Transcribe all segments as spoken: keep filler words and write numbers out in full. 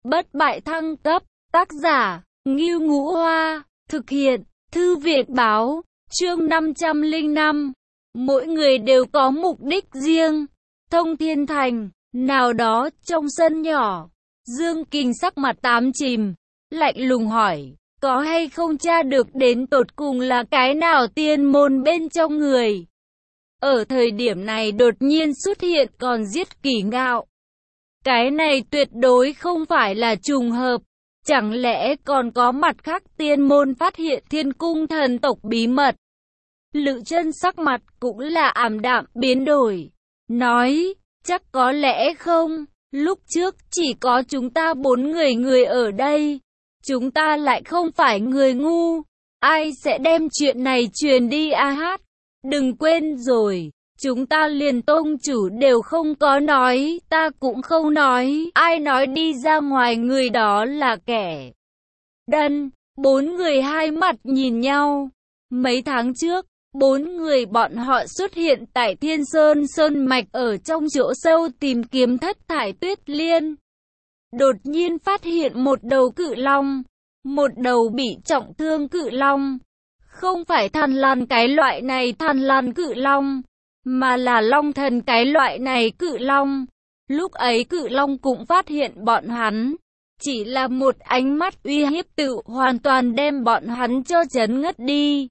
bất bại thăng cấp, tác giả, Ngưu Ngũ Hoa, thực hiện, Thư viện Báo, chương năm trăm lẻ năm. Mỗi người đều có mục đích riêng. Thông Thiên Thành, nào đó, trong sân nhỏ, Dương Kình sắc mặt tám chìm, lạnh lùng hỏi, có hay không tra được đến tột cùng là cái nào tiên môn bên trong người? Ở thời điểm này đột nhiên xuất hiện còn giết Kỳ Ngạo. Cái này tuyệt đối không phải là trùng hợp. Chẳng lẽ còn có mặt khác tiên môn phát hiện Thiên Cung thần tộc bí mật? Lữ Chân sắc mặt cũng là ảm đạm biến đổi, nói, chắc có lẽ không, lúc trước chỉ có chúng ta bốn người người ở đây, chúng ta lại không phải người ngu, ai sẽ đem chuyện này truyền đi a hát, đừng quên rồi, chúng ta liền tông chủ đều không có nói, ta cũng không nói, ai nói đi ra ngoài người đó là kẻ đần. Bốn người hai mặt nhìn nhau. Mấy tháng trước, bốn người bọn họ xuất hiện tại Thiên Sơn Sơn Mạch ở trong chỗ sâu tìm kiếm thất thải tuyết liên. Đột nhiên phát hiện một đầu cự long, một đầu bị trọng thương cự long. Không phải Thằn Lằn cái loại này Thằn Lằn cự long, mà là Long Thần cái loại này cự long. Lúc ấy cự long cũng phát hiện bọn hắn, chỉ là một ánh mắt uy hiếp tự hoàn toàn đem bọn hắn cho chấn ngất đi.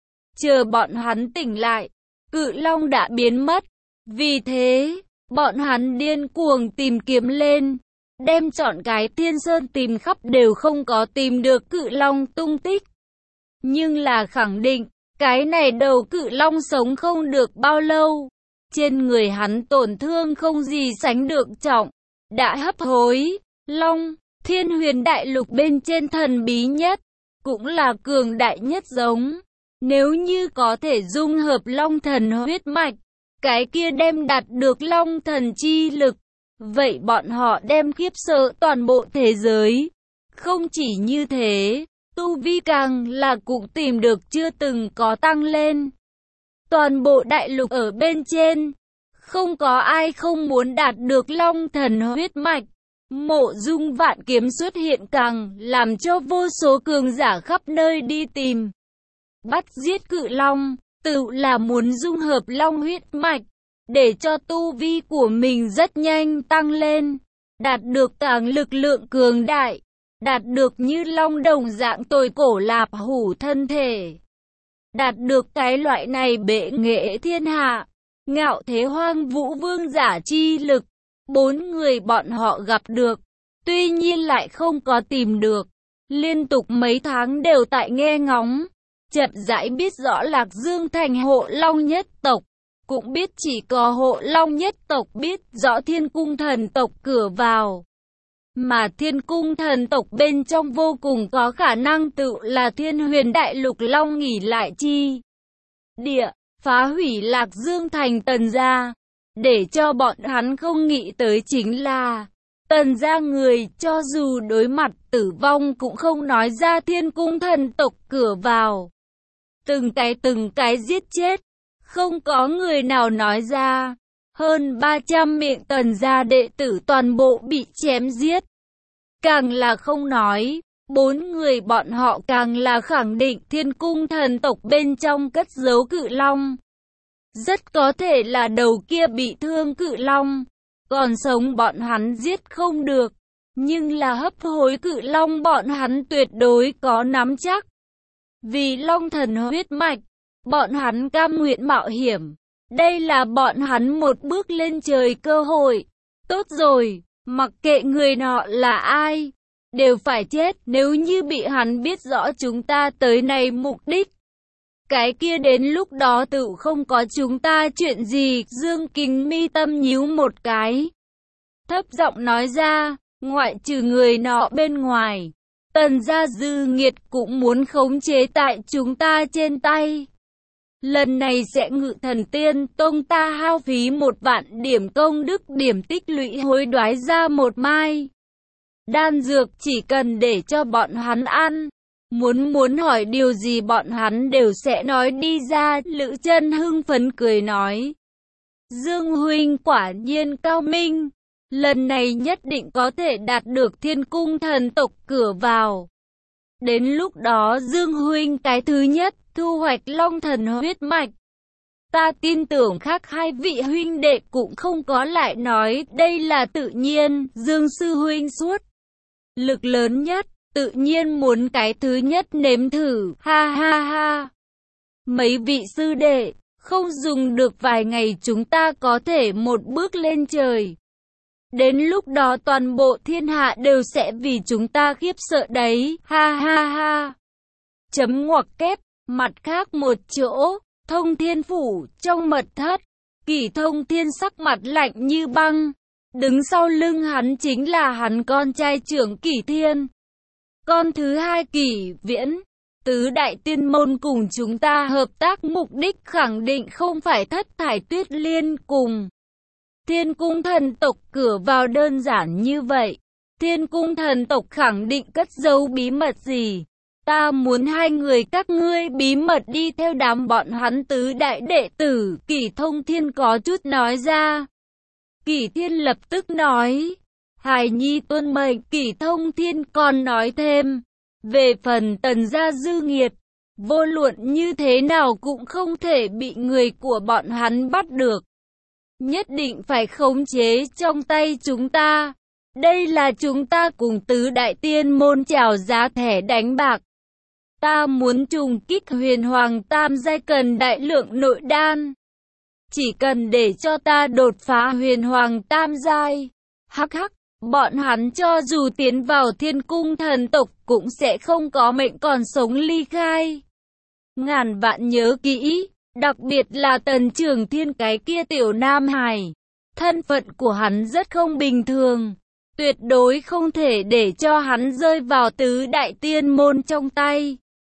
Chờ bọn hắn tỉnh lại, cự long đã biến mất. Vì thế, bọn hắn điên cuồng tìm kiếm lên, đem trọn cái Thiên Sơn tìm khắp đều không có tìm được cự long tung tích. Nhưng là khẳng định, cái này đầu cự long sống không được bao lâu. Trên người hắn tổn thương không gì sánh được trọng, đã hấp hối. Long, Thiên Huyền Đại Lục bên trên thần bí nhất, cũng là cường đại nhất giống. Nếu như có thể dung hợp Long Thần huyết mạch, cái kia đem đạt được Long Thần chi lực, vậy bọn họ đem khiếp sợ toàn bộ thế giới. Không chỉ như thế, tu vi càng là cũng tìm được chưa từng có tăng lên. Toàn bộ đại lục ở bên trên, không có ai không muốn đạt được Long Thần huyết mạch. Mộ Dung Vạn Kiếm xuất hiện càng làm cho vô số cường giả khắp nơi đi tìm. Bắt giết cự long, tự là muốn dung hợp long huyết mạch, để cho tu vi của mình rất nhanh tăng lên, đạt được càng lực lượng cường đại, đạt được như long đồng dạng tồi cổ lạp hủ thân thể. Đạt được cái loại này bệ nghệ thiên hạ, ngạo thế hoang vũ vương giả chi lực. Bốn người bọn họ gặp được, tuy nhiên lại không có tìm được. Liên tục mấy tháng đều tại nghe ngóng, chậm rãi biết rõ Lạc Dương thành hộ long nhất tộc, cũng biết chỉ có hộ long nhất tộc biết rõ Thiên Cung thần tộc cửa vào. Mà Thiên Cung thần tộc bên trong vô cùng có khả năng tự là Thiên Huyền Đại Lục long nghỉ lại chi địa, phá hủy Lạc Dương thành Tần gia. Để cho bọn hắn không nghĩ tới chính là, Tần gia người cho dù đối mặt tử vong cũng không nói ra Thiên Cung thần tộc cửa vào. Từng cái từng cái giết chết, không có người nào nói ra. Hơn ba trăm miệng Tần gia đệ tử toàn bộ bị chém giết. Càng là không nói, bốn người bọn họ càng là khẳng định Thiên Cung thần tộc bên trong cất giấu cự long. Rất có thể là đầu kia bị thương cự long, còn sống bọn hắn giết không được, nhưng là hấp hối cự long bọn hắn tuyệt đối có nắm chắc. Vì Long Thần huyết mạch, bọn hắn cam nguyện mạo hiểm, đây là bọn hắn một bước lên trời cơ hội. Tốt rồi, mặc kệ người nọ là ai, đều phải chết nếu như bị hắn biết rõ chúng ta tới này mục đích. Cái kia đến lúc đó tự không có chúng ta chuyện gì. Dương Kình mi tâm nhíu một cái, thấp giọng nói ra, ngoại trừ người nọ bên ngoài, Tần gia dư nghiệt cũng muốn khống chế tại chúng ta trên tay. Lần này sẽ Ngự Thần Tiên Tông ta hao phí một vạn điểm công đức điểm tích lũy hối đoái ra một mai đan dược, chỉ cần để cho bọn hắn ăn. Muốn muốn hỏi điều gì bọn hắn đều sẽ nói đi ra. Lữ Chân hưng phấn cười nói, Dương huynh quả nhiên cao minh, lần này nhất định có thể đạt được thiên cung thần tộc cửa vào. Đến lúc đó Dương huynh cái thứ nhất thu hoạch long thần huyết mạch. Ta tin tưởng khác hai vị huynh đệ cũng không có lại nói, đây là tự nhiên. Dương sư huynh suốt lực lớn nhất, tự nhiên muốn cái thứ nhất nếm thử, ha ha ha. Mấy vị sư đệ, không dùng được vài ngày chúng ta có thể một bước lên trời. Đến lúc đó toàn bộ thiên hạ đều sẽ vì chúng ta khiếp sợ đấy, ha ha ha. Chấm ngoặc kép, mặt khác một chỗ, Thông Thiên phủ, trong mật thất, Kỷ Thông Thiên sắc mặt lạnh như băng. Đứng sau lưng hắn chính là hắn con trai trưởng Kỷ Thiên. Con thứ hai Kỷ Viễn. Tứ đại tiên môn cùng chúng ta hợp tác mục đích khẳng định không phải Thất Thải Tuyết Liên cùng Thiên cung thần tộc cửa vào đơn giản như vậy. Thiên cung thần tộc khẳng định cất giấu bí mật gì. Ta muốn hai người các ngươi bí mật đi theo đám bọn hắn tứ đại đệ tử. Kỷ Thông Thiên có chút nói ra. Kỷ Thiên lập tức nói. Hài nhi tuân mệnh. Kỷ Thông Thiên còn nói thêm. Về phần Tần gia dư nghiệt, vô luận như thế nào cũng không thể bị người của bọn hắn bắt được. Nhất định phải khống chế trong tay chúng ta. Đây là chúng ta cùng tứ đại tiên môn chào giá thẻ đánh bạc. Ta muốn trùng kích huyền hoàng tam giai cần đại lượng nội đan. Chỉ cần để cho ta đột phá huyền hoàng tam giai. Hắc hắc, bọn hắn cho dù tiến vào thiên cung thần tộc cũng sẽ không có mệnh còn sống ly khai. Ngàn vạn nhớ kỹ, đặc biệt là Tần Trường Thiên cái kia tiểu nam hài. Thân phận của hắn rất không bình thường. Tuyệt đối không thể để cho hắn rơi vào tứ đại tiên môn trong tay.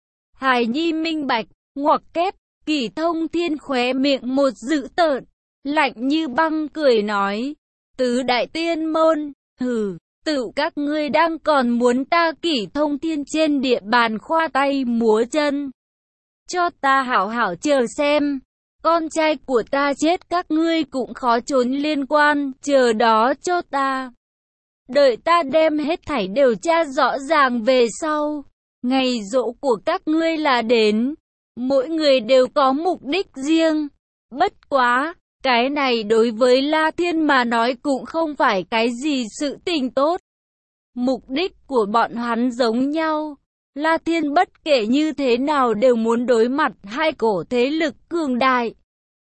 Hài nhi minh bạch, ngoặc kép, Kỷ Thông Thiên khóe miệng một dữ tợn, lạnh như băng cười nói. Tứ đại tiên môn, hừ, tự các ngươi đang còn muốn ta Kỷ Thông Thiên trên địa bàn khoa tay múa chân. Cho ta hảo hảo chờ xem, con trai của ta chết các ngươi cũng khó trốn liên quan, chờ đó cho ta. Đợi ta đem hết thảy điều tra rõ ràng về sau, ngày giỗ của các ngươi là đến, mỗi người đều có mục đích riêng. Bất quá, cái này đối với La Thiên mà nói cũng không phải cái gì sự tình tốt. Mục đích của bọn hắn giống nhau. La Thiên bất kể như thế nào đều muốn đối mặt hai cổ thế lực cường đại.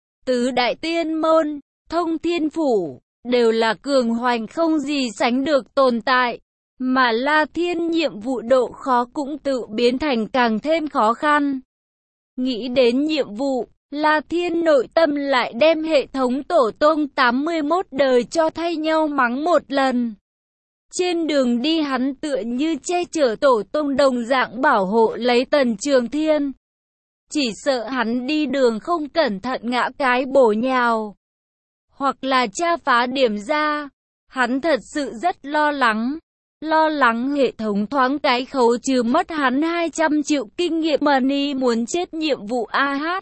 Tứ đại tiên môn, Thông Thiên phủ, đều là cường hoành không gì sánh được tồn tại. Mà La Thiên nhiệm vụ độ khó cũng tự biến thành càng thêm khó khăn. Nghĩ đến nhiệm vụ, La Thiên nội tâm lại đem hệ thống tổ tông tám mươi mốt đời cho thay nhau mắng một lần. Trên đường đi hắn tựa như che chở tổ tông đồng dạng bảo hộ lấy Tần Trường Thiên. Chỉ sợ hắn đi đường không cẩn thận ngã cái bổ nhào, hoặc là tra phá điểm ra. Hắn thật sự rất lo lắng. Lo lắng hệ thống thoáng cái khấu trừ mất hắn hai trăm triệu kinh nghiệm money muốn chết nhiệm vụ a hát.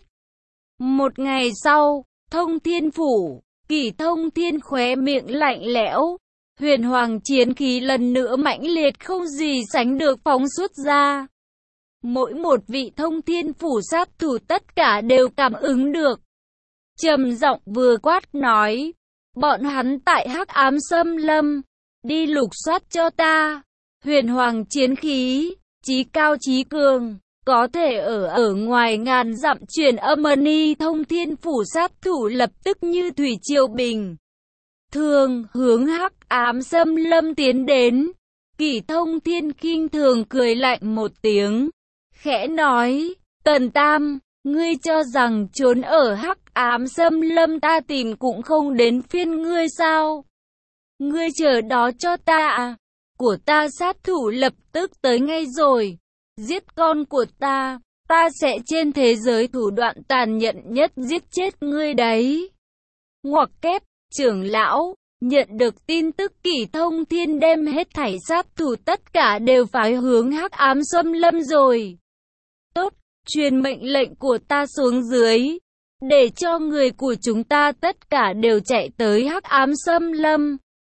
Một ngày sau, Thông Thiên phủ, Kỷ Thông Thiên khóe miệng lạnh lẽo. Huyền hoàng chiến khí lần nữa mãnh liệt không gì sánh được phóng xuất ra. Mỗi một vị Thông Thiên phủ sát thủ tất cả đều cảm ứng được. Trầm giọng vừa quát nói, bọn hắn tại Hắc Ám Xâm Lâm, đi lục soát cho ta. Huyền hoàng chiến khí, chí cao chí cường, có thể ở ở ngoài ngàn dặm truyền âm money. Thông Thiên phủ sát thủ lập tức như thủy triều bình thường hướng Hắc Ám Xâm Lâm tiến đến. Kỷ Thông Thiên khinh thường cười lạnh một tiếng, khẽ nói, Tần Tam, ngươi cho rằng trốn ở Hắc Ám Xâm Lâm ta tìm cũng không đến phiên ngươi sao? Ngươi chờ đó cho ta à? Của ta sát thủ lập tức tới ngay rồi. Giết con của ta, ta sẽ trên thế giới thủ đoạn tàn nhẫn nhất giết chết ngươi đấy. Ngoặc kép, trưởng lão, nhận được tin tức Kỷ Thông Thiên đem hết thảy sát thủ tất cả đều phái hướng Hắc Ám Xâm Lâm rồi. Tốt, truyền mệnh lệnh của ta xuống dưới, để cho người của chúng ta tất cả đều chạy tới Hắc Ám Xâm Lâm.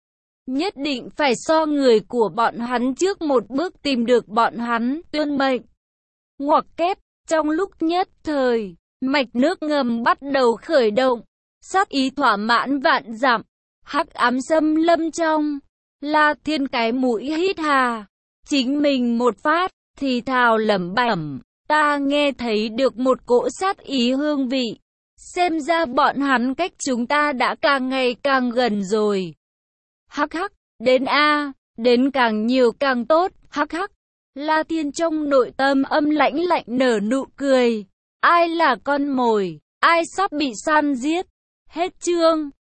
nhất định phải so người của bọn hắn trước một bước tìm được bọn hắn, tuyên mệnh. Ngoặc kép, trong lúc nhất thời, mạch nước ngầm bắt đầu khởi động, sát ý thỏa mãn vạn dặm, hắc ám xâm lâm trong. La Thiên cái mũi hít hà, chính mình một phát, thì thào lẩm bẩm, ta nghe thấy được một cỗ sát ý hương vị. Xem ra bọn hắn cách chúng ta đã càng ngày càng gần rồi. Hắc hắc, đến a, đến càng nhiều càng tốt, hắc hắc. La Thiên trong nội tâm âm lãnh lạnh nở nụ cười. Ai là con mồi, ai sắp bị săn giết. Hết chương.